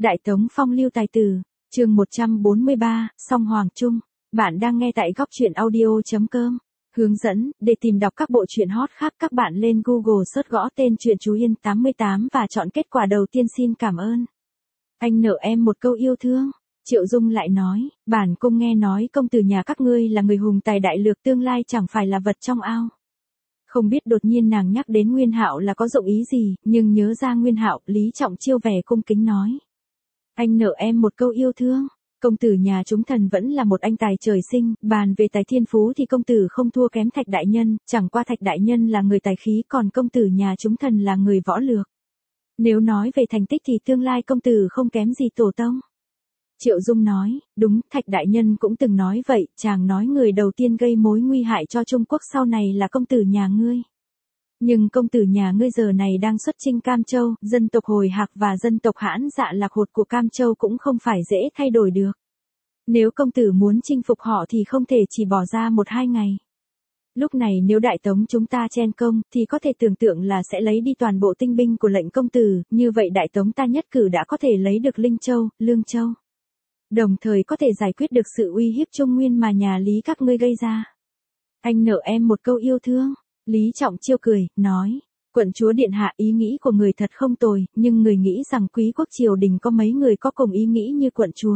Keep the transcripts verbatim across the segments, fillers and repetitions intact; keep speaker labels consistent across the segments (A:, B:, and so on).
A: Đại Tống phong lưu tài tử, chương một trăm bốn mươi ba, Song Hoàng Trung. Bạn đang nghe tại góc truyện audio chấm com. Hướng dẫn, để tìm đọc các bộ truyện hot khác các bạn lên Google search gõ tên truyện Chú Yên tám mươi tám và chọn kết quả đầu tiên. Xin cảm ơn. Anh nợ em một câu yêu thương. Triệu Dung lại nói, bản cung nghe nói công tử nhà các ngươi là người hùng tài đại lược, tương lai chẳng phải là vật trong ao. Không biết đột nhiên nàng nhắc đến Nguyên Hạo là có dụng ý gì, nhưng nhớ ra Nguyên Hạo, Lý Trọng Chiêu vẻ cung kính nói. Anh nợ em một câu yêu thương. Công tử nhà chúng thần vẫn là một anh tài trời sinh, bàn về tài thiên phú thì công tử không thua kém Thạch đại nhân, chẳng qua Thạch đại nhân là người tài khí, còn công tử nhà chúng thần là người võ lược. Nếu nói về thành tích thì tương lai công tử không kém gì tổ tông. Triệu Dung nói, đúng, Thạch đại nhân cũng từng nói vậy, chàng nói người đầu tiên gây mối nguy hại cho Trung Quốc sau này là công tử nhà ngươi. Nhưng công tử nhà ngươi giờ này đang xuất chinh Cam Châu, dân tộc Hồi Hạc và dân tộc Hãn Dạ Lạc Hột của Cam Châu cũng không phải dễ thay đổi được. Nếu công tử muốn chinh phục họ thì không thể chỉ bỏ ra một hai ngày. Lúc này nếu Đại Tống chúng ta chen công, thì có thể tưởng tượng là sẽ lấy đi toàn bộ tinh binh của lệnh công tử, như vậy Đại Tống ta nhất cử đã có thể lấy được Linh Châu, Lương Châu. Đồng thời có thể giải quyết được sự uy hiếp Trung Nguyên mà nhà Lý các ngươi gây ra. Anh nợ em một câu yêu thương. Lý Trọng Chiêu cười, nói, quận chúa điện hạ, ý nghĩ của người thật không tồi, nhưng người nghĩ rằng quý quốc triều đình có mấy người có cùng ý nghĩ như quận chúa.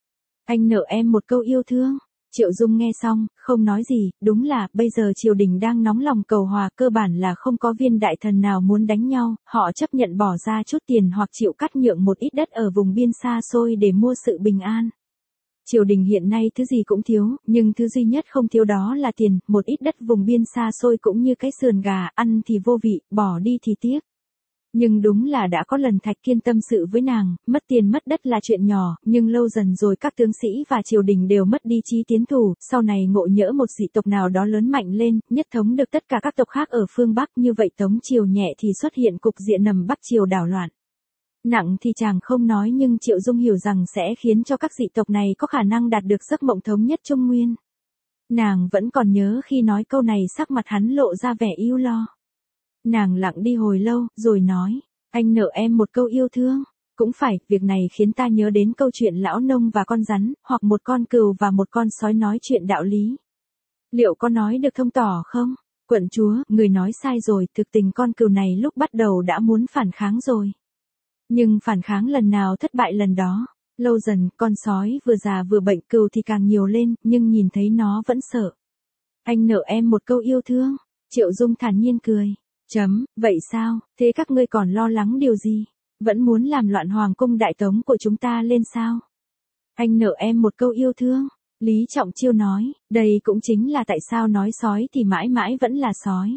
A: Anh nợ em một câu yêu thương. Triệu Dung nghe xong, không nói gì, đúng là, bây giờ triều đình đang nóng lòng cầu hòa, cơ bản là không có viên đại thần nào muốn đánh nhau, họ chấp nhận bỏ ra chút tiền hoặc chịu cắt nhượng một ít đất ở vùng biên xa xôi để mua sự bình an. Triều đình hiện nay thứ gì cũng thiếu, nhưng thứ duy nhất không thiếu đó là tiền, một ít đất vùng biên xa xôi cũng như cái sườn gà, ăn thì vô vị, bỏ đi thì tiếc. Nhưng đúng là đã có lần Thạch Kiên tâm sự với nàng, mất tiền mất đất là chuyện nhỏ, nhưng lâu dần rồi các tướng sĩ và triều đình đều mất đi chí tiến thủ, sau này ngộ nhỡ một dị tộc nào đó lớn mạnh lên, nhất thống được tất cả các tộc khác ở phương Bắc, như vậy Tống triều nhẹ thì xuất hiện cục diện nằm Bắc triều đảo loạn. Nặng thì chàng không nói, nhưng Triệu Dung hiểu rằng sẽ khiến cho các dị tộc này có khả năng đạt được giấc mộng thống nhất Trung Nguyên. Nàng vẫn còn nhớ khi nói câu này sắc mặt hắn lộ ra vẻ ưu lo. Nàng lặng đi hồi lâu, rồi nói, anh nợ em một câu yêu thương. Cũng phải, việc này khiến ta nhớ đến câu chuyện lão nông và con rắn, hoặc một con cừu và một con sói nói chuyện đạo lý. Liệu có nói được thông tỏ không? Quận chúa, người nói sai rồi, thực tình con cừu này lúc bắt đầu đã muốn phản kháng rồi. Nhưng phản kháng lần nào thất bại lần đó. Lâu dần, con sói vừa già vừa bệnh, cừu thì càng nhiều lên, nhưng nhìn thấy nó vẫn sợ. Anh nợ em một câu yêu thương. Triệu Dung thản nhiên cười. Chấm, vậy sao, thế các ngươi còn lo lắng điều gì? Vẫn muốn làm loạn hoàng cung Đại Tống của chúng ta lên sao? Anh nợ em một câu yêu thương. Lý Trọng Chiêu nói, đây cũng chính là tại sao nói sói thì mãi mãi vẫn là sói.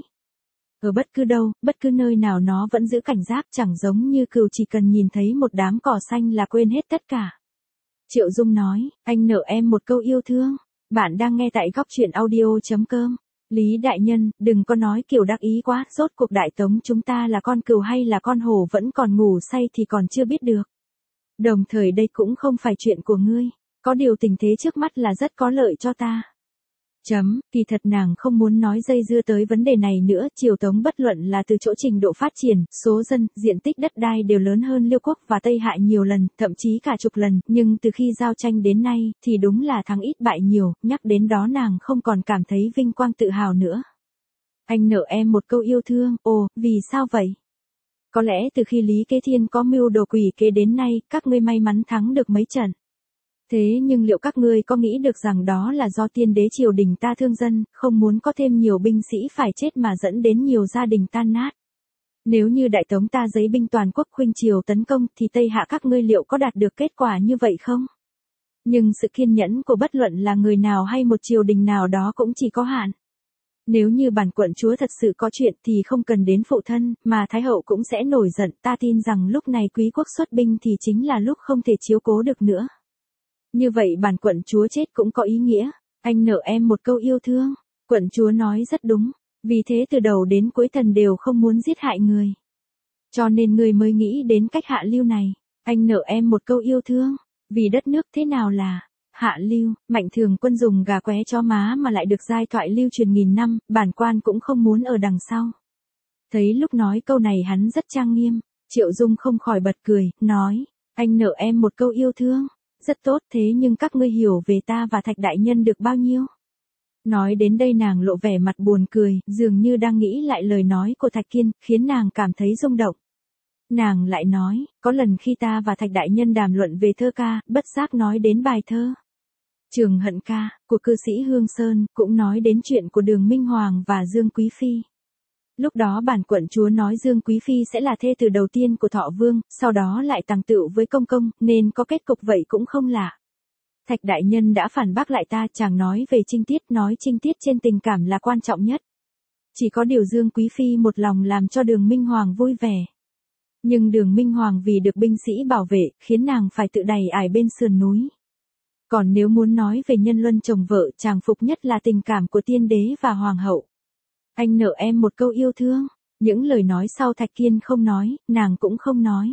A: Ở bất cứ đâu, bất cứ nơi nào nó vẫn giữ cảnh giác, chẳng giống như cừu chỉ cần nhìn thấy một đám cỏ xanh là quên hết tất cả. Triệu Dung nói, anh nợ em một câu yêu thương. Bạn đang nghe tại góc truyện audio chấm com. Lý đại nhân, đừng có nói kiểu đắc ý quá, rốt cuộc Đại Tống chúng ta là con cừu hay là con hổ vẫn còn ngủ say thì còn chưa biết được. Đồng thời đây cũng không phải chuyện của ngươi, có điều tình thế trước mắt là rất có lợi cho ta. Chấm, kỳ thật nàng không muốn nói dây dưa tới vấn đề này nữa, triều Tống bất luận là từ chỗ trình độ phát triển, số dân, diện tích đất đai đều lớn hơn Liêu Quốc và Tây Hạ nhiều lần, thậm chí cả chục lần, nhưng từ khi giao tranh đến nay, thì đúng là thắng ít bại nhiều, nhắc đến đó nàng không còn cảm thấy vinh quang tự hào nữa. Anh nợ em một câu yêu thương, ồ, vì sao vậy? Có lẽ từ khi Lý Kế Thiên có mưu đồ quỷ kế đến nay, các ngươi may mắn thắng được mấy trận. Thế nhưng liệu các ngươi có nghĩ được rằng đó là do tiên đế triều đình ta thương dân, không muốn có thêm nhiều binh sĩ phải chết mà dẫn đến nhiều gia đình tan nát? Nếu như Đại Tống ta giấy binh toàn quốc khuynh triều tấn công thì Tây Hạ các ngươi liệu có đạt được kết quả như vậy không? Nhưng sự kiên nhẫn của bất luận là người nào hay một triều đình nào đó cũng chỉ có hạn. Nếu như bản quận chúa thật sự có chuyện thì không cần đến phụ thân, mà Thái hậu cũng sẽ nổi giận, ta tin rằng lúc này quý quốc xuất binh thì chính là lúc không thể chiếu cố được nữa. Như vậy bản quận chúa chết cũng có ý nghĩa. Anh nợ em một câu yêu thương. Quận chúa nói rất đúng. Vì thế từ đầu đến cuối thần đều không muốn giết hại người. Cho nên người mới nghĩ đến cách hạ lưu này. Anh nợ em một câu yêu thương. Vì đất nước thế nào là hạ lưu, Mạnh Thường Quân dùng gà qué chó má mà lại được giai thoại lưu truyền nghìn năm, bản quan cũng không muốn ở đằng sau. Thấy lúc nói câu này hắn rất trang nghiêm, Triệu Dung không khỏi bật cười, nói, Anh nợ em một câu yêu thương. Rất tốt, thế nhưng các ngươi hiểu về ta và Thạch đại nhân được bao nhiêu? Nói đến đây nàng lộ vẻ mặt buồn cười, dường như đang nghĩ lại lời nói của Thạch Kiên, khiến nàng cảm thấy rung động. Nàng lại nói, có lần khi ta và Thạch đại nhân đàm luận về thơ ca, bất giác nói đến bài thơ Trường Hận Ca, của cư sĩ Hương Sơn, cũng nói đến chuyện của Đường Minh Hoàng và Dương Quý Phi. Lúc đó bản quận chúa nói Dương Quý Phi sẽ là thê từ đầu tiên của Thọ Vương, sau đó lại tàng tựu với công công, nên có kết cục vậy cũng không lạ. Thạch đại nhân đã phản bác lại ta, chàng nói về trinh tiết, nói trinh tiết trên tình cảm là quan trọng nhất. Chỉ có điều Dương Quý Phi một lòng làm cho Đường Minh Hoàng vui vẻ. Nhưng Đường Minh Hoàng vì được binh sĩ bảo vệ, khiến nàng phải tự đày ải bên sườn núi. Còn nếu muốn nói về nhân luân chồng vợ, chàng phục nhất là tình cảm của tiên đế và hoàng hậu. Anh nợ em một câu yêu thương. Những lời nói sau Thạch Kiên không nói, nàng cũng không nói.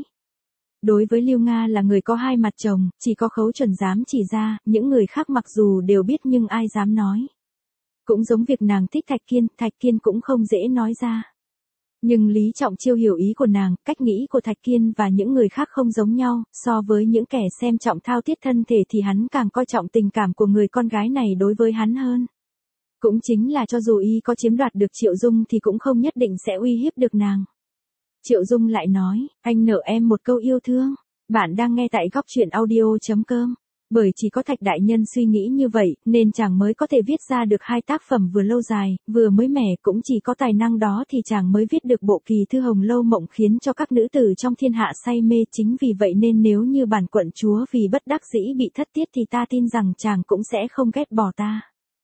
A: Đối với Lưu Nga là người có hai mặt chồng, chỉ có Khấu Chuẩn dám chỉ ra, những người khác mặc dù đều biết nhưng ai dám nói. Cũng giống việc nàng thích Thạch Kiên, Thạch Kiên cũng không dễ nói ra. Nhưng Lý Trọng Chiêu hiểu ý của nàng, cách nghĩ của Thạch Kiên và những người khác không giống nhau, so với những kẻ xem trọng thao thiết thân thể thì hắn càng coi trọng tình cảm của người con gái này đối với hắn hơn. Cũng chính là cho dù y có chiếm đoạt được Triệu Dung thì cũng không nhất định sẽ uy hiếp được nàng. Triệu Dung lại nói, anh nợ em một câu yêu thương. Bạn đang nghe tại góc truyện audio chấm com. Bởi chỉ có Thạch đại nhân suy nghĩ như vậy, nên chàng mới có thể viết ra được hai tác phẩm vừa lâu dài, vừa mới mẻ, cũng chỉ có tài năng đó thì chàng mới viết được bộ kỳ thư Hồng Lâu Mộng khiến cho các nữ tử trong thiên hạ say mê. Chính vì vậy nên nếu như bản quận chúa vì bất đắc dĩ bị thất tiết thì ta tin rằng chàng cũng sẽ không ghét bỏ ta.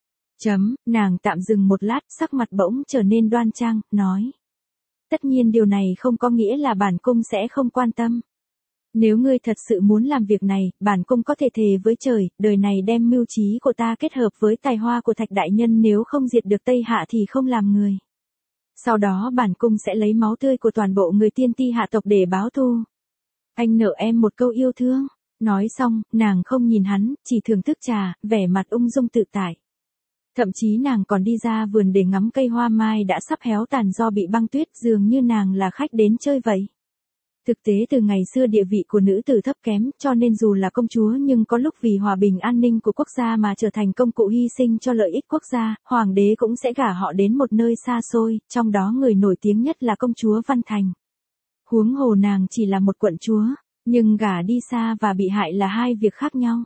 A: Chấm, nàng tạm dừng một lát, sắc mặt bỗng trở nên đoan trang, nói. Tất nhiên điều này không có nghĩa là bản cung sẽ không quan tâm. Nếu ngươi thật sự muốn làm việc này, bản cung có thể thề với trời, đời này đem mưu trí của ta kết hợp với tài hoa của Thạch đại nhân, nếu không diệt được Tây Hạ thì không làm người. Sau đó bản cung sẽ lấy máu tươi của toàn bộ người tiên ti hạ tộc để báo thù. Anh nợ em một câu yêu thương. Nói xong, nàng không nhìn hắn, chỉ thưởng thức trà, vẻ mặt ung dung tự tại. Thậm chí nàng còn đi ra vườn để ngắm cây hoa mai đã sắp héo tàn do bị băng tuyết, dường như nàng là khách đến chơi vậy. Thực tế từ ngày xưa địa vị của nữ tử thấp kém, cho nên dù là công chúa nhưng có lúc vì hòa bình an ninh của quốc gia mà trở thành công cụ hy sinh cho lợi ích quốc gia, hoàng đế cũng sẽ gả họ đến một nơi xa xôi, trong đó người nổi tiếng nhất là công chúa Văn Thành. Huống hồ nàng chỉ là một quận chúa, nhưng gả đi xa và bị hại là hai việc khác nhau.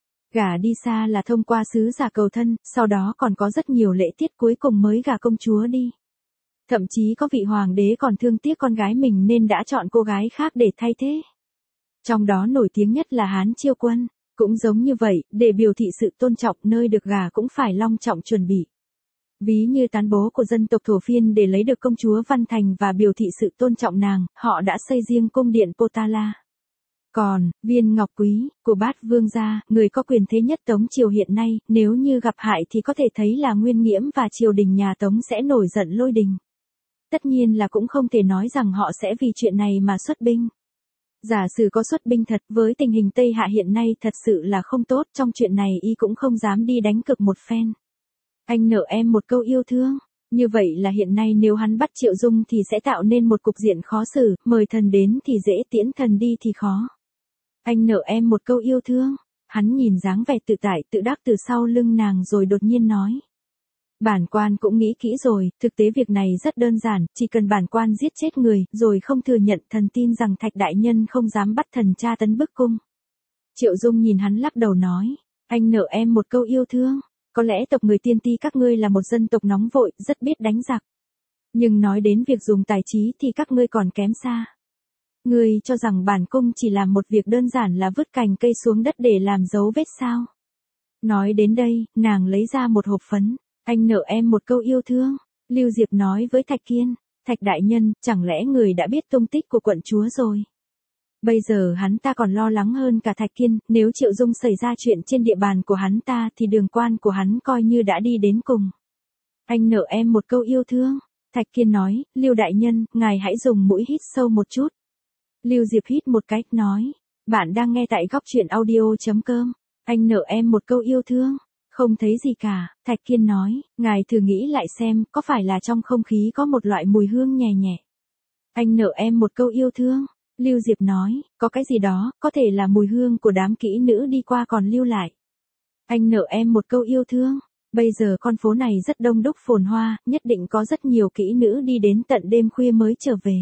A: Gả đi xa là thông qua sứ giả cầu thân, sau đó còn có rất nhiều lễ tiết, cuối cùng mới gả công chúa đi. Thậm chí có vị hoàng đế còn thương tiếc con gái mình nên đã chọn cô gái khác để thay thế. Trong đó nổi tiếng nhất là Hán Chiêu Quân. Cũng giống như vậy, để biểu thị sự tôn trọng, nơi được gả cũng phải long trọng chuẩn bị. Ví như tán bố của dân tộc Thổ Phiên để lấy được công chúa Văn Thành và biểu thị sự tôn trọng nàng, họ đã xây riêng cung điện Potala. Còn, Viên Ngọc Quý, của Bát Vương gia, người có quyền thế nhất Tống triều hiện nay, nếu như gặp hại thì có thể thấy là Nguyên Nghiễm và triều đình nhà Tống sẽ nổi giận lôi đình. Tất nhiên là cũng không thể nói rằng họ sẽ vì chuyện này mà xuất binh. Giả sử có xuất binh thật, với tình hình Tây Hạ hiện nay thật sự là không tốt, trong chuyện này y cũng không dám đi đánh cược một phen. Anh nợ em một câu yêu thương. Như vậy là hiện nay nếu hắn bắt Triệu Dung thì sẽ tạo nên một cục diện khó xử, mời thần đến thì dễ, tiễn thần đi thì khó. Anh nợ em một câu yêu thương. Hắn nhìn dáng vẻ tự tại tự đắc từ sau lưng nàng rồi đột nhiên nói. Bản quan cũng nghĩ kỹ rồi, thực tế việc này rất đơn giản, chỉ cần bản quan giết chết người, rồi không thừa nhận, thần tin rằng Thạch đại nhân không dám bắt thần tra tấn bức cung. Triệu Dung nhìn hắn lắc đầu nói, anh nợ em một câu yêu thương, có lẽ tộc người tiên ti các ngươi là một dân tộc nóng vội, rất biết đánh giặc. Nhưng nói đến việc dùng tài trí thì các ngươi còn kém xa. Ngươi cho rằng bản cung chỉ làm một việc đơn giản là vứt cành cây xuống đất để làm dấu vết sao? Nói đến đây, nàng lấy ra một hộp phấn. Anh nợ em một câu yêu thương. Lưu Diệp nói với Thạch Kiên, Thạch đại nhân, chẳng lẽ người đã biết tung tích của quận chúa rồi? Bây giờ hắn ta còn lo lắng hơn cả Thạch Kiên, nếu Triệu Dung xảy ra chuyện trên địa bàn của hắn ta thì đường quan của hắn coi như đã đi đến cùng. Anh nợ em một câu yêu thương. Thạch Kiên nói, Lưu đại nhân, ngài hãy dùng mũi hít sâu một chút. Lưu Diệp hít một cách nói, bạn đang nghe tại góc truyện audio chấm com. Anh nợ em một câu yêu thương. Không thấy gì cả, Thạch Kiên nói, ngài thử nghĩ lại xem, có phải là trong không khí có một loại mùi hương nhẹ nhẹ. Anh nợ em một câu yêu thương. Lưu Diệp nói, có cái gì đó, có thể là mùi hương của đám kỹ nữ đi qua còn lưu lại. Anh nợ em một câu yêu thương. Bây giờ con phố này rất đông đúc phồn hoa, nhất định có rất nhiều kỹ nữ đi đến tận đêm khuya mới trở về.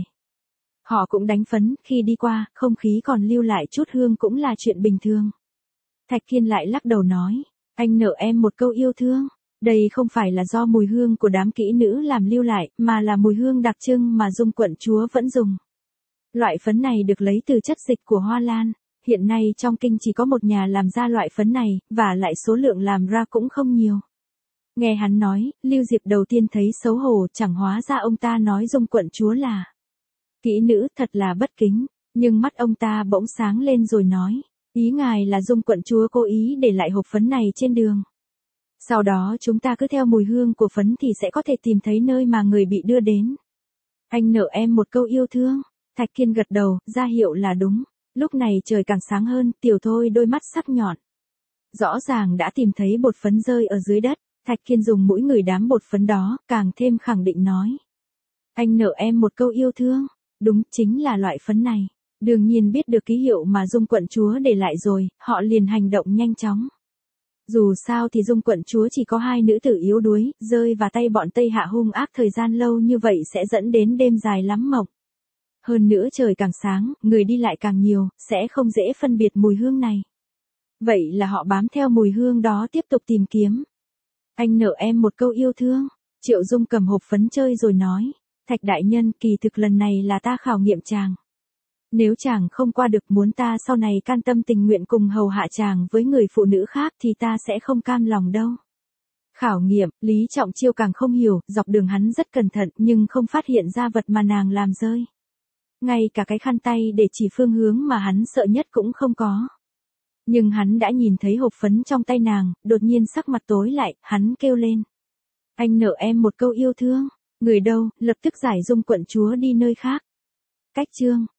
A: Họ cũng đánh phấn, khi đi qua, không khí còn lưu lại chút hương cũng là chuyện bình thường. Thạch Kiên lại lắc đầu nói, anh nợ em một câu yêu thương. Đây không phải là do mùi hương của đám kỹ nữ làm lưu lại, mà là mùi hương đặc trưng mà Dung quận chúa vẫn dùng. Loại phấn này được lấy từ chất dịch của hoa lan. Hiện nay trong kinh chỉ có một nhà làm ra loại phấn này, và lại số lượng làm ra cũng không nhiều. Nghe hắn nói, Lưu Diệp đầu tiên thấy xấu hổ, chẳng hóa ra ông ta nói Dung quận chúa là kỹ nữ, thật là bất kính. Nhưng mắt ông ta bỗng sáng lên rồi nói, ý ngài là Dung quận chúa cố ý để lại hộp phấn này trên đường. Sau đó chúng ta cứ theo mùi hương của phấn thì sẽ có thể tìm thấy nơi mà người bị đưa đến. Anh nợ em một câu yêu thương. Thạch Kiên gật đầu, ra hiệu là đúng. Lúc này trời càng sáng hơn, Tiểu Thôi đôi mắt sắc nhọn. Rõ ràng đã tìm thấy bột phấn rơi ở dưới đất. Thạch Kiên dùng mũi ngửi đám bột phấn đó, càng thêm khẳng định nói. Anh nợ em một câu yêu thương. Đúng, chính là loại phấn này. Đương nhiên biết được ký hiệu mà Dung quận chúa để lại rồi, họ liền hành động nhanh chóng. Dù sao thì Dung quận chúa chỉ có hai nữ tử yếu đuối, rơi vào tay bọn Tây Hạ hung ác thời gian lâu như vậy sẽ dẫn đến đêm dài lắm mộng. Hơn nữa trời càng sáng, người đi lại càng nhiều, sẽ không dễ phân biệt mùi hương này. Vậy là họ bám theo mùi hương đó tiếp tục tìm kiếm. Anh nợ em một câu yêu thương. Triệu Dung cầm hộp phấn chơi rồi nói. Thạch đại nhân, kỳ thực lần này là ta khảo nghiệm chàng. Nếu chàng không qua được, muốn ta sau này can tâm tình nguyện cùng hầu hạ chàng với người phụ nữ khác thì ta sẽ không cam lòng đâu. Khảo nghiệm, Lý Trọng Chiêu càng không hiểu, dọc đường hắn rất cẩn thận nhưng không phát hiện ra vật mà nàng làm rơi. Ngay cả cái khăn tay để chỉ phương hướng mà hắn sợ nhất cũng không có. Nhưng hắn đã nhìn thấy hộp phấn trong tay nàng, đột nhiên sắc mặt tối lại, hắn kêu lên. Anh nợ em một câu yêu thương. Người đâu, lập tức giải Dung quận chúa đi nơi khác. Cách chương